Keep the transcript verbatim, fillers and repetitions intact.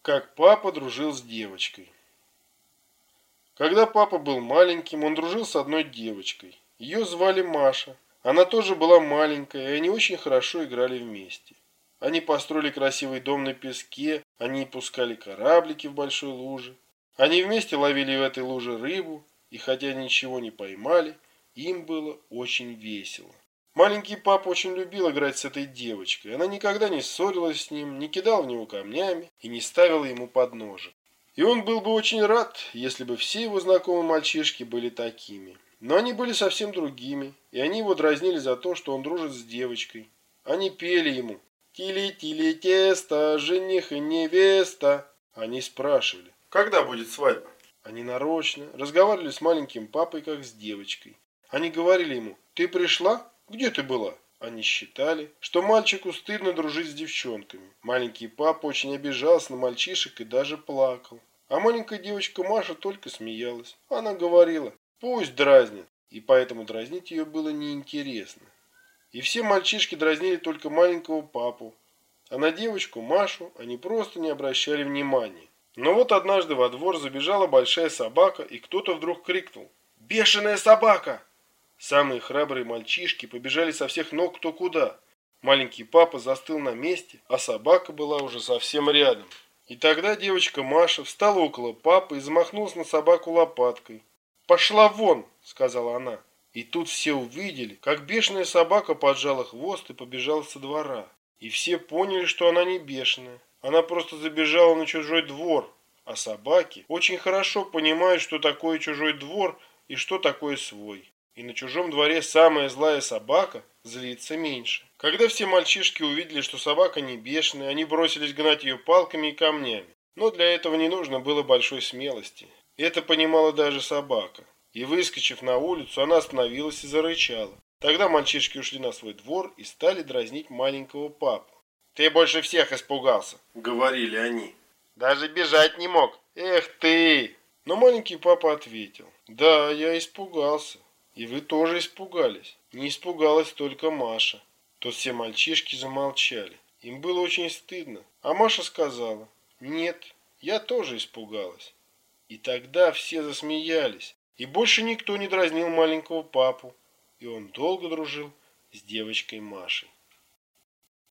Как папа дружил с девочкой. Когда папа был маленьким, он дружил с одной девочкой. Ее звали Маша. Она тоже была маленькая, и они очень хорошо играли вместе. Они построили красивый дом на песке, они пускали кораблики в большой луже. Они вместе ловили в этой луже рыбу, и хотя ничего не поймали, им было очень весело. Маленький папа очень любил играть с этой девочкой. Она никогда не ссорилась с ним, не кидала в него камнями и не ставила ему подножек. И он был бы очень рад, если бы все его знакомые мальчишки были такими. Но они были совсем другими, и они его дразнили за то, что он дружит с девочкой. Они пели ему «Тили-тили тесто, жених и невеста». Они спрашивали, когда будет свадьба? Они нарочно разговаривали с маленьким папой, как с девочкой. Они говорили ему «Ты пришла? Где ты была?» Они считали, что мальчику стыдно дружить с девчонками. Маленький папа очень обижался на мальчишек и даже плакал. А маленькая девочка Маша только смеялась. Она говорила «Пусть дразнит». И поэтому дразнить ее было неинтересно. И все мальчишки дразнили только маленького папу. А на девочку Машу они просто не обращали внимания. Но вот однажды во двор забежала большая собака, и кто-то вдруг крикнул «Бешеная собака!». Самые храбрые мальчишки побежали со всех ног кто куда. Маленький папа застыл на месте, а собака была уже совсем рядом. И тогда девочка Маша встала около папы и замахнулась на собаку лопаткой. «Пошла вон!» — сказала она. И тут все увидели, как бешеная собака поджала хвост и побежала со двора. И все поняли, что она не бешеная. Она просто забежала на чужой двор. А собаки очень хорошо понимают, что такое чужой двор и что такое свой. И на чужом дворе самая злая собака злится меньше. Когда все мальчишки увидели, что собака не бешеная, они бросились гнать ее палками и камнями. Но для этого не нужно было большой смелости. Это понимала даже собака. И выскочив на улицу, она остановилась и зарычала. Тогда мальчишки ушли на свой двор и стали дразнить маленького папу. «Ты больше всех испугался», — говорили они. «Даже бежать не мог. Эх ты!» Но маленький папа ответил: «Да, я испугался. И вы тоже испугались. Не испугалась только Маша». Тут все мальчишки замолчали. Им было очень стыдно. А Маша сказала: «Нет, я тоже испугалась». И тогда все засмеялись. И больше никто не дразнил маленького папу. И он долго дружил с девочкой Машей.